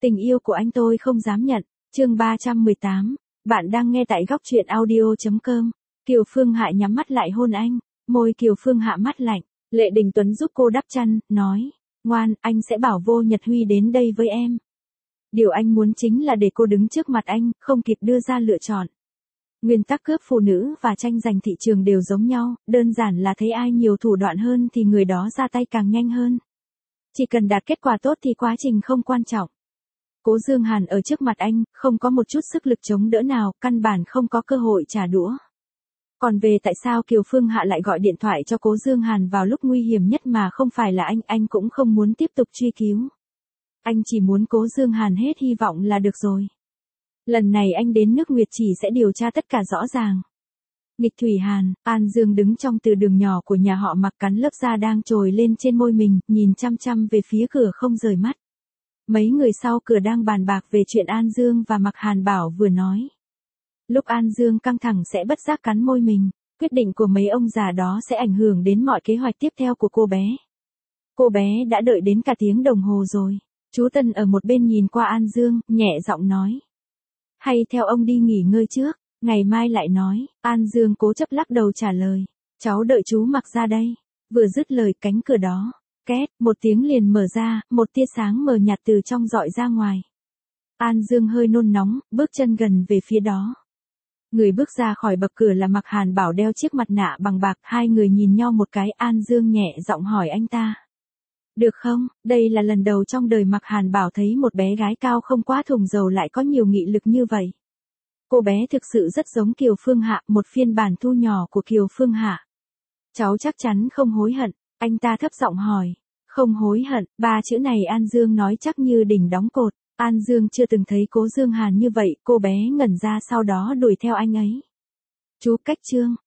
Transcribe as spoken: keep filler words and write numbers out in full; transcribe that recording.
Tình yêu của anh tôi không dám nhận. Chương ba trăm mười tám. Bạn đang nghe tại góc truyện audio chấm com. Kiều Phương Hạ nhắm mắt lại hôn anh, môi Kiều Phương Hạ mát lạnh. Lệ Đình Tuấn giúp cô đắp chăn, nói, ngoan, anh sẽ bảo Vô Nhật Huy đến đây với em. Điều anh muốn chính là để cô đứng trước mặt anh, không kịp đưa ra lựa chọn. Nguyên tắc cướp phụ nữ và tranh giành thị trường đều giống nhau, đơn giản là thấy ai nhiều thủ đoạn hơn thì người đó ra tay càng nhanh hơn. Chỉ cần đạt kết quả tốt thì quá trình không quan trọng. Cố Dương Hàn ở trước mặt anh, không có một chút sức lực chống đỡ nào, căn bản không có cơ hội trả đũa. Còn về tại sao Kiều Phương Hạ lại gọi điện thoại cho Cố Dương Hàn vào lúc nguy hiểm nhất mà không phải là anh, anh cũng không muốn tiếp tục truy cứu. Anh chỉ muốn Cố Dương Hàn hết hy vọng là được rồi. Lần này anh đến nước Nguyệt Chỉ sẽ điều tra tất cả rõ ràng. Nghịch Thủy Hàn, An Dương đứng trong từ đường nhỏ của nhà họ Mặc, cắn lớp da đang trồi lên trên môi mình, nhìn chăm chăm về phía cửa không rời mắt. Mấy người sau cửa đang bàn bạc về chuyện An Dương và Mặc Hàn Bảo vừa nói. Lúc An Dương căng thẳng sẽ bất giác cắn môi mình, quyết định của mấy ông già đó sẽ ảnh hưởng đến mọi kế hoạch tiếp theo của cô bé. Cô bé đã đợi đến cả tiếng đồng hồ rồi. Chú Tân ở một bên nhìn qua An Dương, nhẹ giọng nói. Hay theo ông đi nghỉ ngơi trước, ngày mai lại nói. An Dương cố chấp lắc đầu trả lời. Cháu đợi chú Mặc ra đây. Vừa dứt lời cánh cửa đó, két, một tiếng liền mở ra, một tia sáng mờ nhạt từ trong dọi ra ngoài. An Dương hơi nôn nóng, bước chân gần về phía đó. Người bước ra khỏi bậc cửa là Mặc Hàn Bảo đeo chiếc mặt nạ bằng bạc, hai người nhìn nhau một cái, An Dương nhẹ giọng hỏi anh ta. Được không, đây là lần đầu trong đời Mặc Hàn Bảo thấy một bé gái cao không quá thùng dầu lại có nhiều nghị lực như vậy. Cô bé thực sự rất giống Kiều Phương Hạ, một phiên bản thu nhỏ của Kiều Phương Hạ. Cháu chắc chắn không hối hận, anh ta thấp giọng hỏi. Không hối hận, ba chữ này An Dương nói chắc như đỉnh đóng cột. An Dương chưa từng thấy Cố Dương Hàn như vậy, cô bé ngẩn ra sau đó đuổi theo anh ấy. Chú Cách Trương,